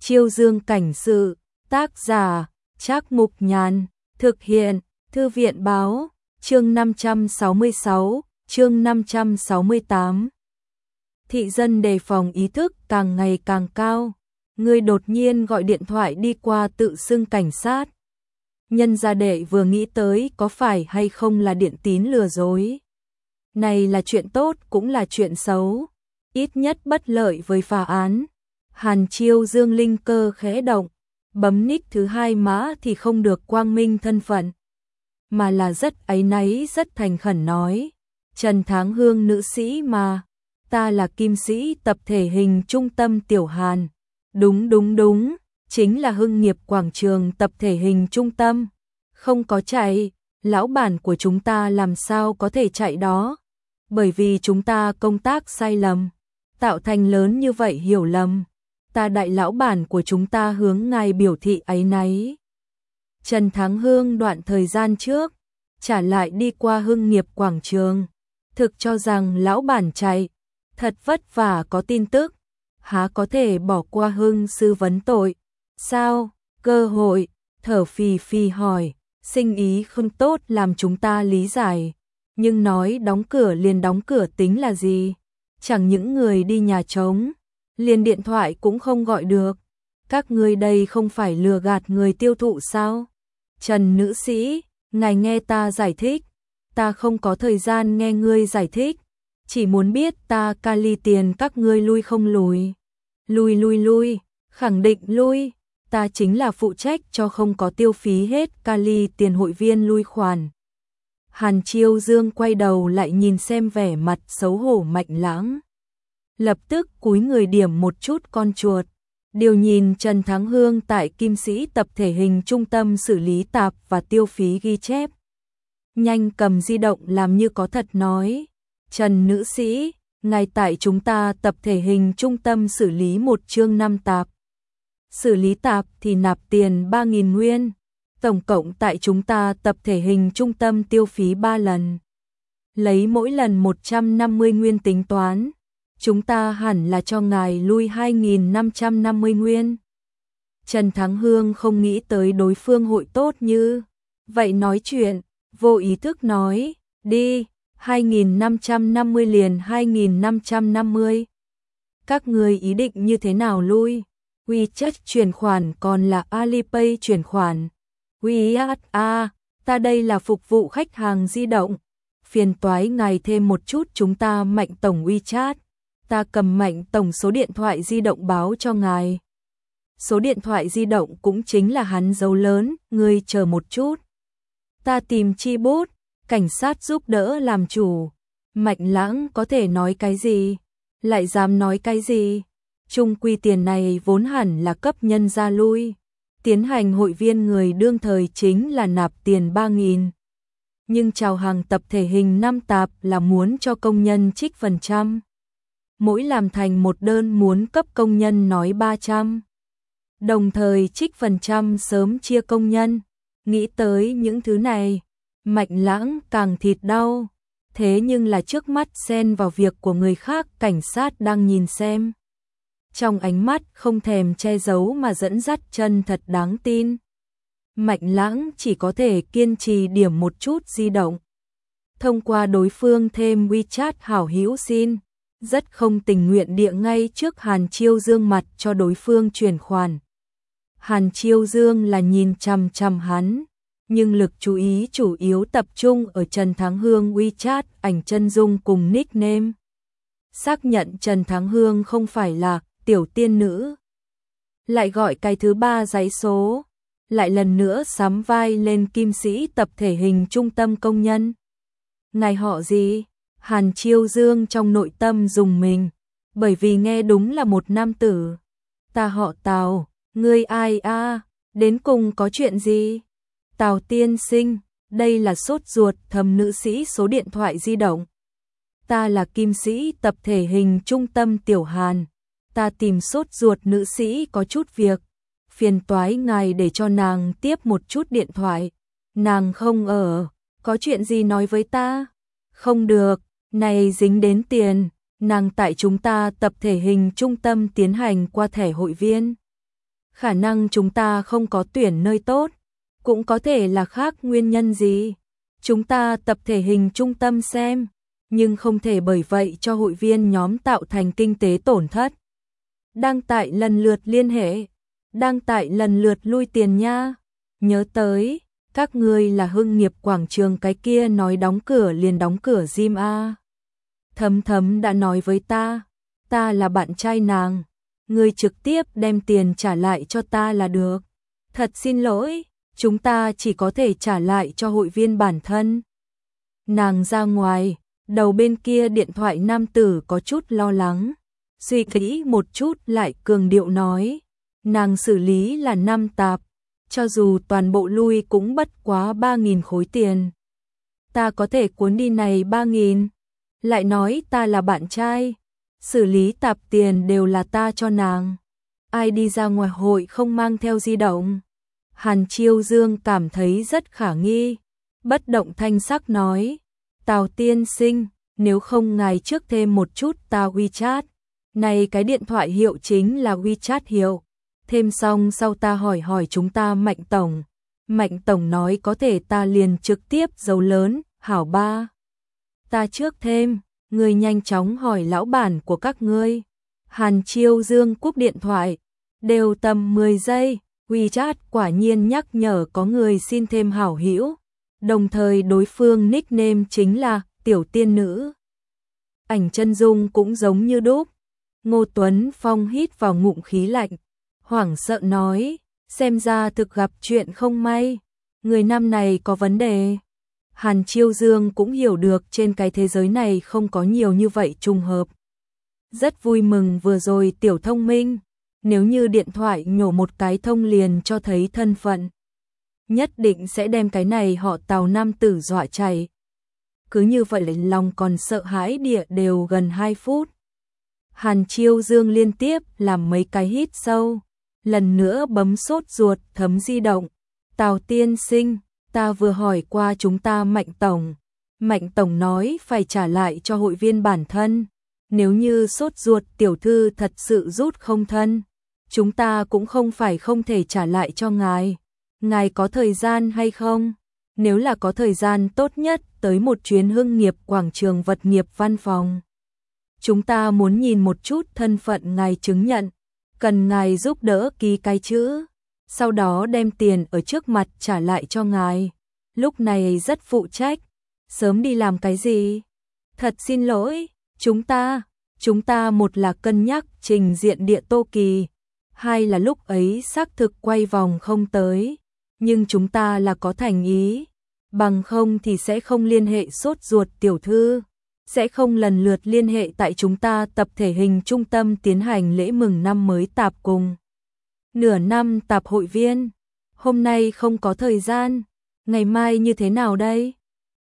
Chiêu Dương cảnh sự, tác giả, Trác Mục Nhàn, thực hiện, Thư viện báo, chương 566, chương 568. Thị dân đề phòng ý thức càng ngày càng cao, người đột nhiên gọi điện thoại đi qua tự xưng cảnh sát. Nhân gia đệ vừa nghĩ tới có phải hay không là điện tín lừa dối. Này là chuyện tốt cũng là chuyện xấu, ít nhất bất lợi với phá án. Hàn Chiêu Dương linh cơ khẽ động, bấm nick thứ hai mã thì không được quang minh thân phận, mà là rất áy náy rất thành khẩn nói, Trần Tháng Hương nữ sĩ mà, ta là kim sĩ tập thể hình trung tâm Tiểu Hàn. Đúng, chính là Hưng Nghiệp quảng trường tập thể hình trung tâm. Không có chạy, lão bản của chúng ta làm sao có thể chạy đó, bởi vì chúng ta công tác sai lầm, tạo thành lớn như vậy hiểu lầm. Ta đại lão bản của chúng ta hướng ngài biểu thị áy náy. Trần Tháng Hương đoạn thời gian trước, trả lại đi qua Hưng Nghiệp quảng trường, thực cho rằng lão bản chạy, thật vất vả có tin tức, há có thể bỏ qua Hưng sư vấn tội. Sao, cơ hội, thở phì phì hỏi, sinh ý không tốt làm chúng ta lý giải, nhưng nói đóng cửa liền đóng cửa tính là gì? Chẳng những người đi nhà trống, liền điện thoại cũng không gọi được. Các ngươi đây không phải lừa gạt người tiêu thụ sao? Trần nữ sĩ, ngài nghe ta giải thích. Ta không có thời gian nghe ngươi giải thích. Chỉ muốn biết ta Kali tiền các ngươi lui không lùi. Lui, khẳng định lui. Ta chính là phụ trách cho không có tiêu phí hết Kali tiền hội viên lui khoản. Hàn Chiêu Dương quay đầu lại nhìn xem vẻ mặt xấu hổ Mạnh Lãng. Lập tức cúi người điểm một chút con chuột, điều nhìn Trần Tháng Hương tại Kim Sĩ tập thể hình trung tâm xử lý tạp và tiêu phí ghi chép. Nhanh cầm di động làm như có thật nói, Trần nữ sĩ, ngài tại chúng ta tập thể hình trung tâm xử lý một chương 5 tạp. Xử lý tạp thì nạp tiền 3.000 nguyên, tổng cộng tại chúng ta tập thể hình trung tâm tiêu phí 3 lần. Lấy mỗi lần 150 nguyên tính toán. Chúng ta hẳn là cho ngài lui 2.550 nguyên. Trần Tháng Hương không nghĩ tới đối phương hội tốt như vậy nói chuyện, vô ý thức nói, đi, 2.550 liền 2.550. Các người ý định như thế nào lui? WeChat chuyển khoản còn là Alipay chuyển khoản? Ta đây là phục vụ khách hàng di động. Phiền toái ngài thêm một chút chúng ta Mạnh tổng WeChat. Ta cầm Mạnh tổng số điện thoại di động báo cho ngài. Số điện thoại di động cũng chính là hắn dấu lớn, ngươi chờ một chút. Ta tìm chi bút, cảnh sát giúp đỡ làm chủ. Mạnh Lãng có thể nói cái gì? Lại dám nói cái gì? Chung quy tiền này vốn hẳn là cấp nhân ra lui. Tiến hành hội viên người đương thời chính là nạp tiền 3.000. Nhưng chào hàng tập thể hình 5 tạp là muốn cho công nhân trích phần trăm. Mỗi làm thành một đơn muốn cấp công nhân nói 300. Đồng thời trích phần trăm sớm chia công nhân. Nghĩ tới những thứ này, Mạnh Lãng càng thịt đau. Thế nhưng là trước mắt xen vào việc của người khác, cảnh sát đang nhìn xem. Trong ánh mắt không thèm che giấu mà dẫn dắt chân thật đáng tin. Mạnh Lãng chỉ có thể kiên trì điểm một chút di động. Thông qua đối phương thêm WeChat hảo hữu xin. Rất không tình nguyện địa ngay trước Hàn Chiêu Dương mặt cho đối phương chuyển khoản. Hàn Chiêu Dương là nhìn chằm chằm hắn, nhưng lực chú ý chủ yếu tập trung ở Trần Tháng Hương WeChat ảnh chân dung cùng nickname. Xác nhận Trần Tháng Hương không phải là tiểu tiên nữ. Lại gọi cái thứ ba giấy số, lại lần nữa sắm vai lên Kim Sĩ tập thể hình trung tâm công nhân. Ngài họ gì? Hàn Chiêu Dương trong nội tâm rùng mình, bởi vì nghe đúng là một nam tử. Ta họ Tào, ngươi ai a? Đến cùng có chuyện gì? Tào tiên sinh, đây là sốt ruột thầm nữ sĩ số điện thoại di động. Ta là Kim Sĩ tập thể hình trung tâm Tiểu Hàn. Ta tìm sốt ruột nữ sĩ có chút việc. Phiền toái ngài để cho nàng tiếp một chút điện thoại. Nàng không ở, có chuyện gì nói với ta? Không được. Này dính đến tiền, nàng tại chúng ta tập thể hình trung tâm tiến hành qua thẻ hội viên. Khả năng chúng ta không có tuyển nơi tốt, cũng có thể là khác nguyên nhân gì. Chúng ta tập thể hình trung tâm xem, nhưng không thể bởi vậy cho hội viên nhóm tạo thành kinh tế tổn thất. Đăng tải lần lượt liên hệ, đăng tải lần lượt lui tiền nha. Nhớ tới, các ngươi là Hưng Nghiệp quảng trường cái kia nói đóng cửa liền đóng cửa gym a. Thấm Thấm đã nói với ta là bạn trai nàng, ngươi trực tiếp đem tiền trả lại cho ta là được. Thật xin lỗi, chúng ta chỉ có thể trả lại cho hội viên bản thân. Nàng ra ngoài, đầu bên kia điện thoại nam tử có chút lo lắng, suy nghĩ một chút lại cường điệu nói, nàng xử lý là 5 tạp, cho dù toàn bộ lui cũng bất quá 3.000 khối tiền. Ta có thể cuốn đi này 3.000, lại nói ta là bạn trai, xử lý tạp tiền đều là ta cho nàng. Ai đi ra ngoài hội không mang theo di động? Hàn Chiêu Dương cảm thấy rất khả nghi, bất động thanh sắc nói, Tào tiên sinh, nếu không ngài trước thêm một chút ta WeChat, này cái điện thoại hiệu chính là WeChat hiệu, thêm xong sau ta hỏi chúng ta Mạnh Tổng nói có thể ta liền trực tiếp dấu lớn, hảo ba. Ta trước thêm, người nhanh chóng hỏi lão bản của các ngươi. Hàn Chiêu Dương cúp điện thoại, đều tầm 10 giây, WeChat quả nhiên nhắc nhở có người xin thêm hảo hữu, đồng thời đối phương nickname chính là Tiểu Tiên Nữ. Ảnh chân dung cũng giống như đúc. Ngô Tuấn Phong hít vào ngụm khí lạnh, hoảng sợ nói, xem ra thực gặp chuyện không may, người nam này có vấn đề. Hàn Chiêu Dương cũng hiểu được trên cái thế giới này không có nhiều như vậy trùng hợp. Rất vui mừng vừa rồi tiểu thông minh, nếu như điện thoại nhổ một cái thông liền cho thấy thân phận, nhất định sẽ đem cái này họ Tào nam tử dọa chạy. Cứ như vậy lòng còn sợ hãi địa đều gần 2 phút. Hàn Chiêu Dương liên tiếp làm mấy cái hít sâu, lần nữa bấm sốt ruột thấm di động. Tào tiên sinh, ta vừa hỏi qua chúng ta Mạnh Tổng nói phải trả lại cho hội viên bản thân. Nếu như sốt ruột tiểu thư thật sự rút không thân, chúng ta cũng không phải không thể trả lại cho ngài. Ngài có thời gian hay không? Nếu là có thời gian tốt nhất tới một chuyến Hưng Nghiệp quảng trường vật nghiệp văn phòng. Chúng ta muốn nhìn một chút thân phận ngài chứng nhận, cần ngài giúp đỡ ký cái chữ, sau đó đem tiền ở trước mặt trả lại cho ngài. Lúc này rất phụ trách, sớm đi làm cái gì? Thật xin lỗi, chúng ta một là cân nhắc trình diện địa Tô Kỳ, hai là lúc ấy xác thực quay vòng không tới, nhưng chúng ta là có thành ý, bằng không thì sẽ không liên hệ sốt ruột tiểu thư, sẽ không lần lượt liên hệ tại chúng ta tập thể hình trung tâm tiến hành lễ mừng năm mới tạp cùng. Nửa năm tạp hội viên, hôm nay không có thời gian, ngày mai như thế nào đây?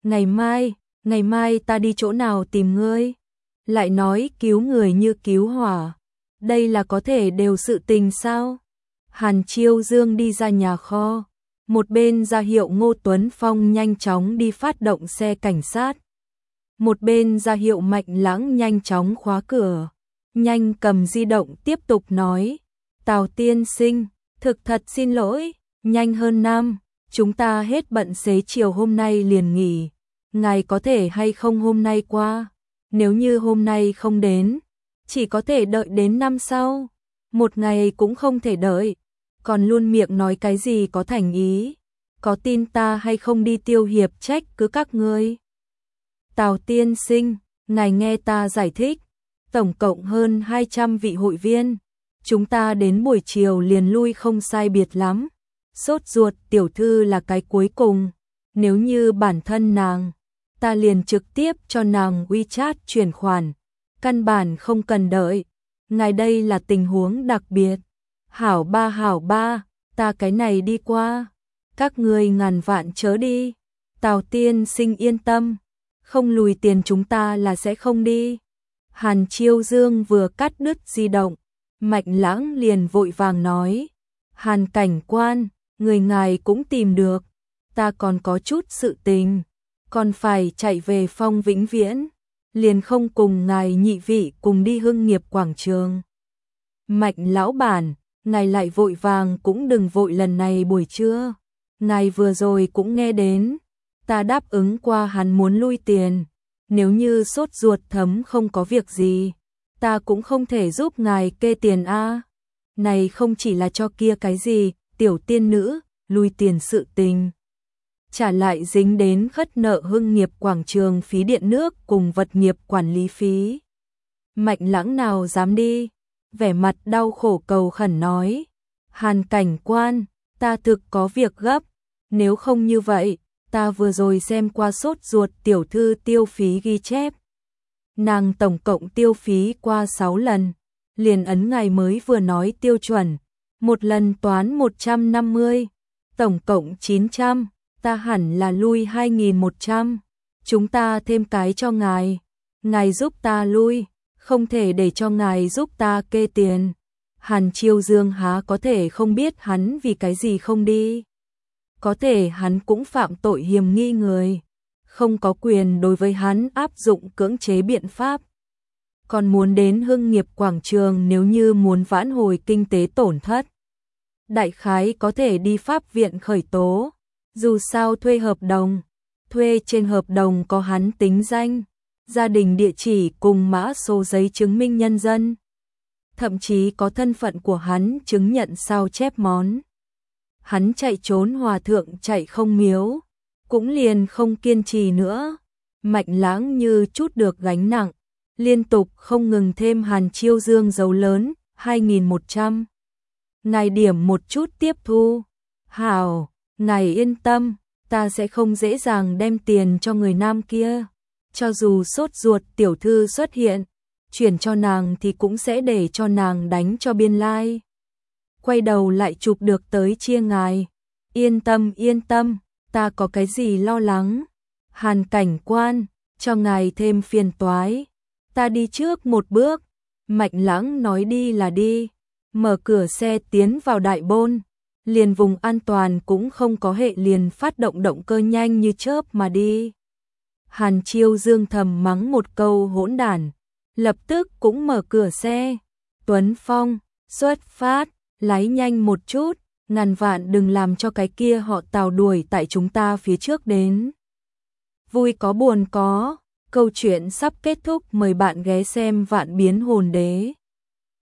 Ngày mai ta đi chỗ nào tìm ngươi? Lại nói cứu người như cứu hỏa, đây là có thể đều sự tình sao? Hàn Chiêu Dương đi ra nhà kho, một bên ra hiệu Ngô Tuấn Phong nhanh chóng đi phát động xe cảnh sát, một bên ra hiệu Mạnh Lãng nhanh chóng khóa cửa, nhanh cầm di động tiếp tục nói, Tào tiên sinh, thực thật xin lỗi, nhanh hơn năm, chúng ta hết bận xế chiều hôm nay liền nghỉ, ngài có thể hay không hôm nay qua, nếu như hôm nay không đến, chỉ có thể đợi đến năm sau, một ngày cũng không thể đợi, còn luôn miệng nói cái gì có thành ý, có tin ta hay không đi tiêu hiệp trách cứ các ngươi. Tào tiên sinh, ngài nghe ta giải thích, tổng cộng hơn 200 vị hội viên, chúng ta đến buổi chiều liền lui không sai biệt lắm, sốt ruột tiểu thư là cái cuối cùng, nếu như bản thân nàng, ta liền trực tiếp cho nàng WeChat chuyển khoản, căn bản không cần đợi, ngài đây là tình huống đặc biệt. Hảo ba, ta cái này đi qua, các ngươi ngàn vạn chớ đi, Tào tiên sinh yên tâm, không lùi tiền chúng ta là sẽ không đi. Hàn Chiêu Dương vừa cắt đứt di động, Mạnh Lãng liền vội vàng nói, Hàn cảnh quan, người ngài cũng tìm được, ta còn có chút sự tình, còn phải chạy về Phong Vĩnh Viễn, liền không cùng ngài nhị vị cùng đi Hưng Nghiệp quảng trường. Mạnh lão bản, ngài lại vội vàng cũng đừng vội, lần này buổi trưa ngài vừa rồi cũng nghe đến, ta đáp ứng qua hắn muốn lui tiền, nếu như sốt ruột thấm không có việc gì, ta cũng không thể giúp ngài kê tiền a. Này không chỉ là cho kia cái gì, tiểu tiên nữ, lui tiền sự tình. Trả lại dính đến khất nợ Hưng nghiệp quảng trường phí điện nước cùng vật nghiệp quản lý phí. Mạnh Lãng nào dám đi, vẻ mặt đau khổ cầu khẩn nói. Hàn cảnh quan, ta thực có việc gấp, nếu không như vậy, ta vừa rồi xem qua sốt ruột tiểu thư tiêu phí ghi chép. Nàng tổng cộng tiêu phí qua 6 lần, liền ấn ngày mới vừa nói tiêu chuẩn, một lần toán 150, tổng cộng 900, ta hẳn là lui 2100, chúng ta thêm cái cho ngài giúp ta lui, không thể để cho ngài giúp ta kê tiền. Hàn Chiêu Dương há có thể không biết hắn vì cái gì không đi. Có thể hắn cũng phạm tội hiềm nghi người, không có quyền đối với hắn áp dụng cưỡng chế biện pháp. Còn muốn đến Hưng nghiệp quảng trường, nếu như muốn vãn hồi kinh tế tổn thất, đại khái có thể đi pháp viện khởi tố, dù sao thuê hợp đồng, thuê trên hợp đồng có hắn tính danh, gia đình địa chỉ cùng mã số giấy chứng minh nhân dân, thậm chí có thân phận của hắn chứng nhận sao chép món. Hắn chạy trốn hòa thượng chạy không miếu, cũng liền không kiên trì nữa. Mạnh Lãng như chút được gánh nặng, liên tục không ngừng thêm Hàn Chiêu Dương dấu lớn, 2100. Ngài điểm một chút tiếp thu. Hảo, ngài yên tâm, ta sẽ không dễ dàng đem tiền cho người nam kia. Cho dù sốt ruột tiểu thư xuất hiện, chuyển cho nàng thì cũng sẽ để cho nàng đánh cho biên lai. Quay đầu lại chụp được tới chia ngài. Yên tâm, ta có cái gì lo lắng. Hàn cảnh quan, cho ngài thêm phiền toái. Ta đi trước một bước. Mạnh Lãng nói đi là đi. Mở cửa xe tiến vào đại bôn. Liền vùng an toàn cũng không có hệ, liền phát động động cơ nhanh như chớp mà đi. Hàn Chiêu Dương thầm mắng một câu hỗn đản, lập tức cũng mở cửa xe. Tuấn Phong, xuất phát, lái nhanh một chút, ngàn vạn đừng làm cho cái kia họ Tào đuổi tại chúng ta phía trước đến. Vui có buồn có, câu chuyện sắp kết thúc, mời bạn ghé xem Vạn Biến Hồn Đế.